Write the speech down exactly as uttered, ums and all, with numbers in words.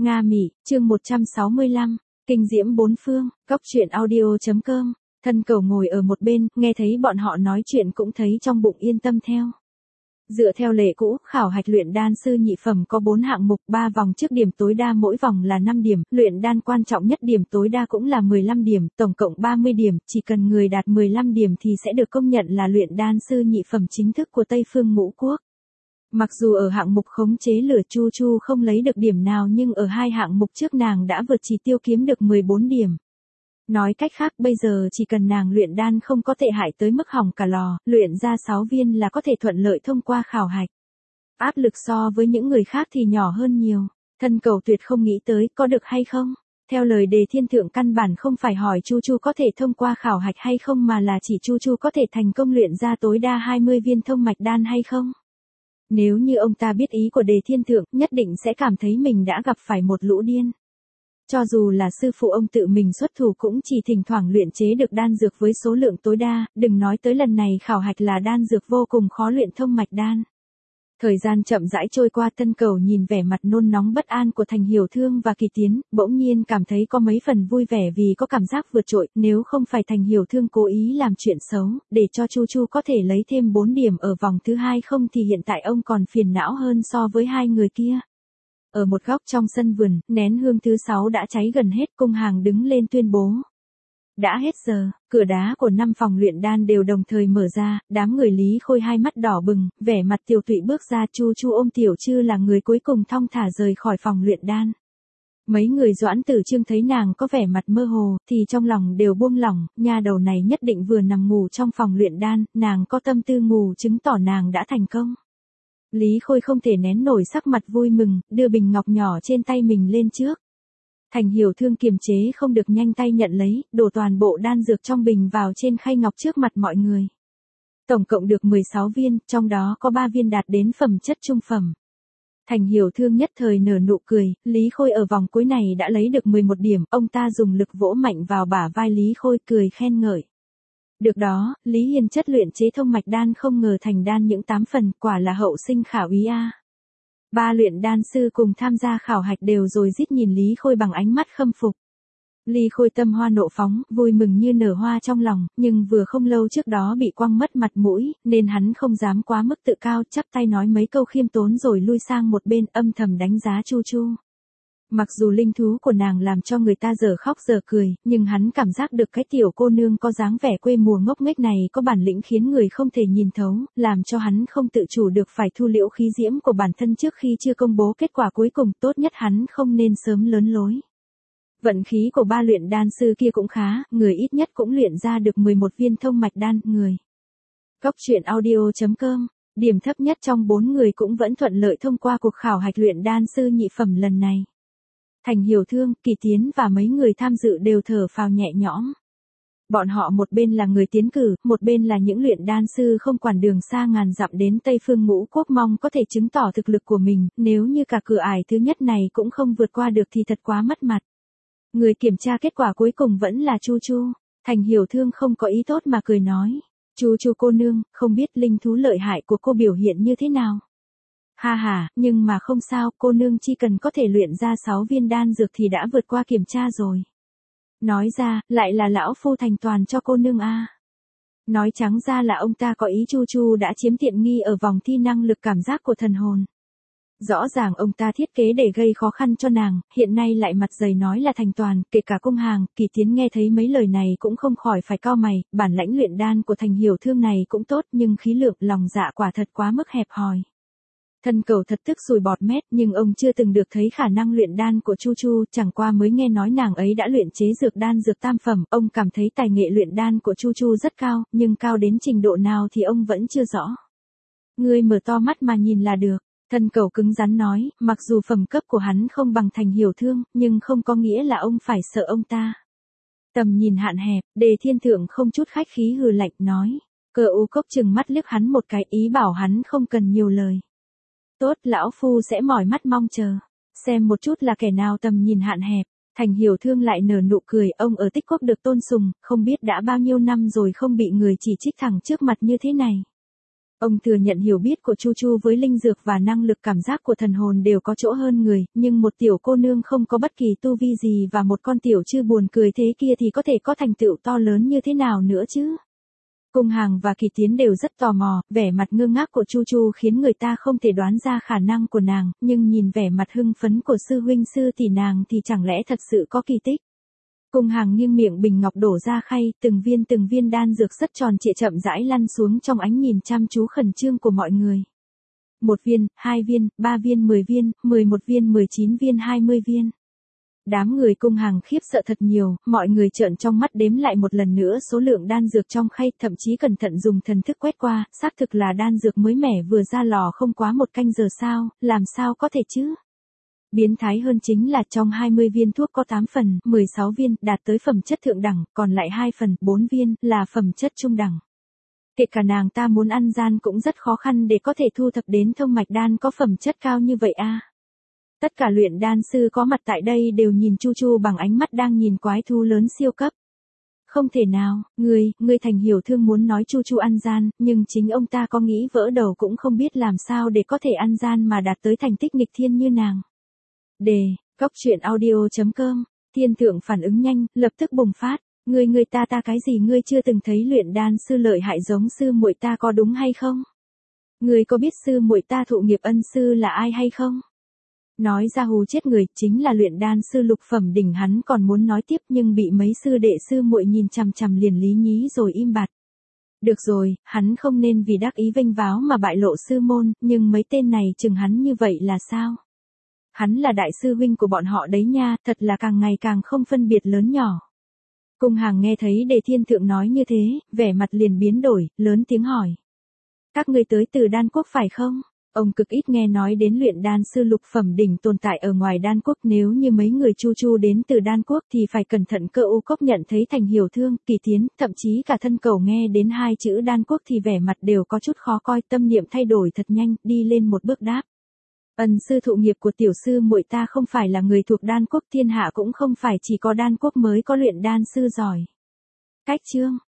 Nga Mỹ, chương một trăm sáu mươi lăm, kinh diễm bốn phương, góc truyện audio.com, thân cầu ngồi ở một bên, nghe thấy bọn họ nói chuyện cũng thấy trong bụng yên tâm theo. Dựa theo lệ cũ, khảo hạch luyện đan sư nhị phẩm có bốn hạng mục, ba vòng trước điểm tối đa mỗi vòng là năm điểm, luyện đan quan trọng nhất điểm tối đa cũng là mười lăm điểm, tổng cộng ba mươi điểm, chỉ cần người đạt mười lăm điểm thì sẽ được công nhận là luyện đan sư nhị phẩm chính thức của Tây Phương Ngũ Quốc. Mặc dù ở hạng mục khống chế lửa Chu Chu không lấy được điểm nào nhưng ở hai hạng mục trước nàng đã vượt chỉ tiêu kiếm được mười bốn điểm. Nói cách khác bây giờ chỉ cần nàng luyện đan không có tệ hại tới mức hỏng cả lò, luyện ra sáu viên là có thể thuận lợi thông qua khảo hạch. Áp lực so với những người khác thì nhỏ hơn nhiều, thân cầu tuyệt không nghĩ tới có được hay không. Theo lời đề thiên thượng căn bản không phải hỏi Chu Chu có thể thông qua khảo hạch hay không mà là chỉ Chu Chu có thể thành công luyện ra tối đa hai mươi viên thông mạch đan hay không. Nếu như ông ta biết ý của đề thiên thượng, nhất định sẽ cảm thấy mình đã gặp phải một lũ điên. Cho dù là sư phụ ông tự mình xuất thủ cũng chỉ thỉnh thoảng luyện chế được đan dược với số lượng tối đa, đừng nói tới lần này khảo hạch là đan dược vô cùng khó luyện thông mạch đan. Thời gian chậm rãi trôi qua, tân cầu nhìn vẻ mặt nôn nóng bất an của Thành Hiểu Thương và Kỳ Tiến, bỗng nhiên cảm thấy có mấy phần vui vẻ vì có cảm giác vượt trội, nếu không phải Thành Hiểu Thương cố ý làm chuyện xấu, để cho Chu Chu có thể lấy thêm bốn điểm ở vòng thứ hai không thì hiện tại ông còn phiền não hơn so với hai người kia. Ở một góc trong sân vườn, nén hương thứ sáu đã cháy gần hết, Cung Hàng đứng lên tuyên bố. Đã hết giờ, cửa đá của năm phòng luyện đan đều đồng thời mở ra, đám người Lý Khôi hai mắt đỏ bừng, vẻ mặt Tiểu Tụy bước ra, Chu Chu ôm Tiểu Trư là người cuối cùng thong thả rời khỏi phòng luyện đan. Mấy người Doãn Tử Trương thấy nàng có vẻ mặt mơ hồ, thì trong lòng đều buông lỏng, nha đầu này nhất định vừa nằm ngủ trong phòng luyện đan, nàng có tâm tư ngủ chứng tỏ nàng đã thành công. Lý Khôi không thể nén nổi sắc mặt vui mừng, đưa bình ngọc nhỏ trên tay mình lên trước. Thành Hiểu Thương kiềm chế không được nhanh tay nhận lấy, đổ toàn bộ đan dược trong bình vào trên khay ngọc trước mặt mọi người. Tổng cộng được mười sáu viên, trong đó có ba viên đạt đến phẩm chất trung phẩm. Thành Hiểu Thương nhất thời nở nụ cười, Lý Khôi ở vòng cuối này đã lấy được mười một điểm, ông ta dùng lực vỗ mạnh vào bả vai Lý Khôi cười khen ngợi. Được đó, Lý Hiền chất luyện chế thông mạch đan không ngờ thành đan những tám phần, quả là hậu sinh khả úy a. Ba luyện đan sư cùng tham gia khảo hạch đều rồi rít nhìn Lý Khôi bằng ánh mắt khâm phục. Lý Khôi tâm hoa nộ phóng, vui mừng như nở hoa trong lòng, nhưng vừa không lâu trước đó bị quăng mất mặt mũi, nên hắn không dám quá mức tự cao, chắp tay nói mấy câu khiêm tốn rồi lui sang một bên âm thầm đánh giá Chu Chu. Mặc dù linh thú của nàng làm cho người ta giờ khóc giờ cười, nhưng hắn cảm giác được cái tiểu cô nương có dáng vẻ quê mùa ngốc nghếch này có bản lĩnh khiến người không thể nhìn thấu, làm cho hắn không tự chủ được phải thu liễu khí diễm của bản thân trước khi chưa công bố kết quả cuối cùng, tốt nhất hắn không nên sớm lớn lối. Vận khí của ba luyện đan sư kia cũng khá, người ít nhất cũng luyện ra được mười một viên thông mạch đan, người. Góc truyện audio.com, điểm thấp nhất trong bốn người cũng vẫn thuận lợi thông qua cuộc khảo hạch luyện đan sư nhị phẩm lần này. Thành Hiểu Thương, Kỳ Tiến và mấy người tham dự đều thở phào nhẹ nhõm. Bọn họ một bên là người tiến cử, một bên là những luyện đan sư không quản đường xa ngàn dặm đến Tây Phương Ngũ Quốc mong có thể chứng tỏ thực lực của mình, nếu như cả cửa ải thứ nhất này cũng không vượt qua được thì thật quá mất mặt. Người kiểm tra kết quả cuối cùng vẫn là Chu Chu. Thành Hiểu Thương không có ý tốt mà cười nói. Chu Chu cô nương, không biết linh thú lợi hại của cô biểu hiện như thế nào. Ha ha, nhưng mà không sao, cô nương chỉ cần có thể luyện ra sáu viên đan dược thì đã vượt qua kiểm tra rồi. Nói ra, lại là lão phu thành toàn cho cô nương a. Nói trắng ra là ông ta có ý Chu Chu đã chiếm tiện nghi ở vòng thi năng lực cảm giác của thần hồn. Rõ ràng ông ta thiết kế để gây khó khăn cho nàng, hiện nay lại mặt dày nói là thành toàn, kể cả Cung Hàng, Kỳ Tiến nghe thấy mấy lời này cũng không khỏi phải cau mày, bản lãnh luyện đan của Thành Hiểu Thương này cũng tốt nhưng khí lượng lòng dạ quả thật quá mức hẹp hòi. Thân cầu thật tức sùi bọt mép, nhưng ông chưa từng được thấy khả năng luyện đan của Chu Chu, chẳng qua mới nghe nói nàng ấy đã luyện chế dược đan dược tam phẩm, ông cảm thấy tài nghệ luyện đan của Chu Chu rất cao, nhưng cao đến trình độ nào thì ông vẫn chưa rõ. Ngươi mở to mắt mà nhìn là được, thân cầu cứng rắn nói, mặc dù phẩm cấp của hắn không bằng Thành Hiểu Thương, nhưng không có nghĩa là ông phải sợ ông ta. Tầm nhìn hạn hẹp, Đề Thiên Thượng không chút khách khí hừ lạnh nói, Cơ U Cốc chừng mắt liếc hắn một cái ý bảo hắn không cần nhiều lời. Tốt, lão phu sẽ mỏi mắt mong chờ, xem một chút là kẻ nào tầm nhìn hạn hẹp. Thành Hiểu Thương lại nở nụ cười, ông ở Tích Quốc được tôn sùng, không biết đã bao nhiêu năm rồi không bị người chỉ trích thẳng trước mặt như thế này. Ông thừa nhận hiểu biết của Chu Chu với linh dược và năng lực cảm giác của thần hồn đều có chỗ hơn người, nhưng một tiểu cô nương không có bất kỳ tu vi gì và một con tiểu chư buồn cười thế kia thì có thể có thành tựu to lớn như thế nào nữa chứ? Cung Hàng và Kỳ Tiến đều rất tò mò, vẻ mặt ngơ ngác của Chu Chu khiến người ta không thể đoán ra khả năng của nàng, nhưng nhìn vẻ mặt hưng phấn của sư huynh sư tỷ nàng thì chẳng lẽ thật sự có kỳ tích. Cung Hàng nghiêng miệng bình ngọc đổ ra khay, từng viên từng viên đan dược rất tròn trịa chậm rãi lăn xuống trong ánh nhìn chăm chú khẩn trương của mọi người. Một viên, hai viên, ba viên, mười viên, mười một viên, mười chín viên, hai mươi viên. Đám người Cung Hàng khiếp sợ thật nhiều, mọi người trợn trong mắt đếm lại một lần nữa số lượng đan dược trong khay, thậm chí cẩn thận dùng thần thức quét qua, xác thực là đan dược mới mẻ vừa ra lò không quá một canh giờ sao, làm sao có thể chứ? Biến thái hơn chính là trong hai mươi viên thuốc có tám phần, mười sáu viên đạt tới phẩm chất thượng đẳng, còn lại hai phần, bốn viên là phẩm chất trung đẳng. Kể cả nàng ta muốn ăn gian cũng rất khó khăn để có thể thu thập đến thông mạch đan có phẩm chất cao như vậy a. Tất cả luyện đan sư có mặt tại đây đều nhìn Chu Chu bằng ánh mắt đang nhìn quái thú lớn siêu cấp. Không thể nào, ngươi, ngươi Thành Hiểu Thương muốn nói Chu Chu ăn gian, nhưng chính ông ta có nghĩ vỡ đầu cũng không biết làm sao để có thể ăn gian mà đạt tới thành tích nghịch thiên như nàng. Đề, Cóc Truyện Audio chấm com, Thiên Thượng phản ứng nhanh, lập tức bùng phát, ngươi ngươi ta ta cái gì ngươi chưa từng thấy luyện đan sư lợi hại giống sư muội ta có đúng hay không? Ngươi có biết sư muội ta thụ nghiệp ân sư là ai hay không? Nói ra hù chết người, chính là luyện đan sư lục phẩm đỉnh hắn còn muốn nói tiếp nhưng bị mấy sư đệ sư muội nhìn chằm chằm liền lý nhí rồi im bặt. Được rồi, hắn không nên vì đắc ý vênh váo mà bại lộ sư môn, nhưng mấy tên này chừng hắn như vậy là sao? Hắn là đại sư huynh của bọn họ đấy nha, thật là càng ngày càng không phân biệt lớn nhỏ. Cung Hàng nghe thấy Đề Thiên Thượng nói như thế, vẻ mặt liền biến đổi, lớn tiếng hỏi. Các ngươi tới từ Đan Quốc phải không? Ông cực ít nghe nói đến luyện đan sư lục phẩm đỉnh tồn tại ở ngoài Đan Quốc, nếu như mấy người Chu Chu đến từ Đan Quốc thì phải cẩn thận. Cơ U Cốc nhận thấy Thành Hiểu Thương, Kỳ Tiến, thậm chí cả Thân Cẩu nghe đến hai chữ Đan Quốc thì vẻ mặt đều có chút khó coi, tâm niệm thay đổi thật nhanh, đi lên một bước đáp. Ân sư thụ nghiệp của tiểu sư muội ta không phải là người thuộc Đan Quốc, thiên hạ cũng không phải chỉ có Đan Quốc mới có luyện đan sư giỏi. Cách chương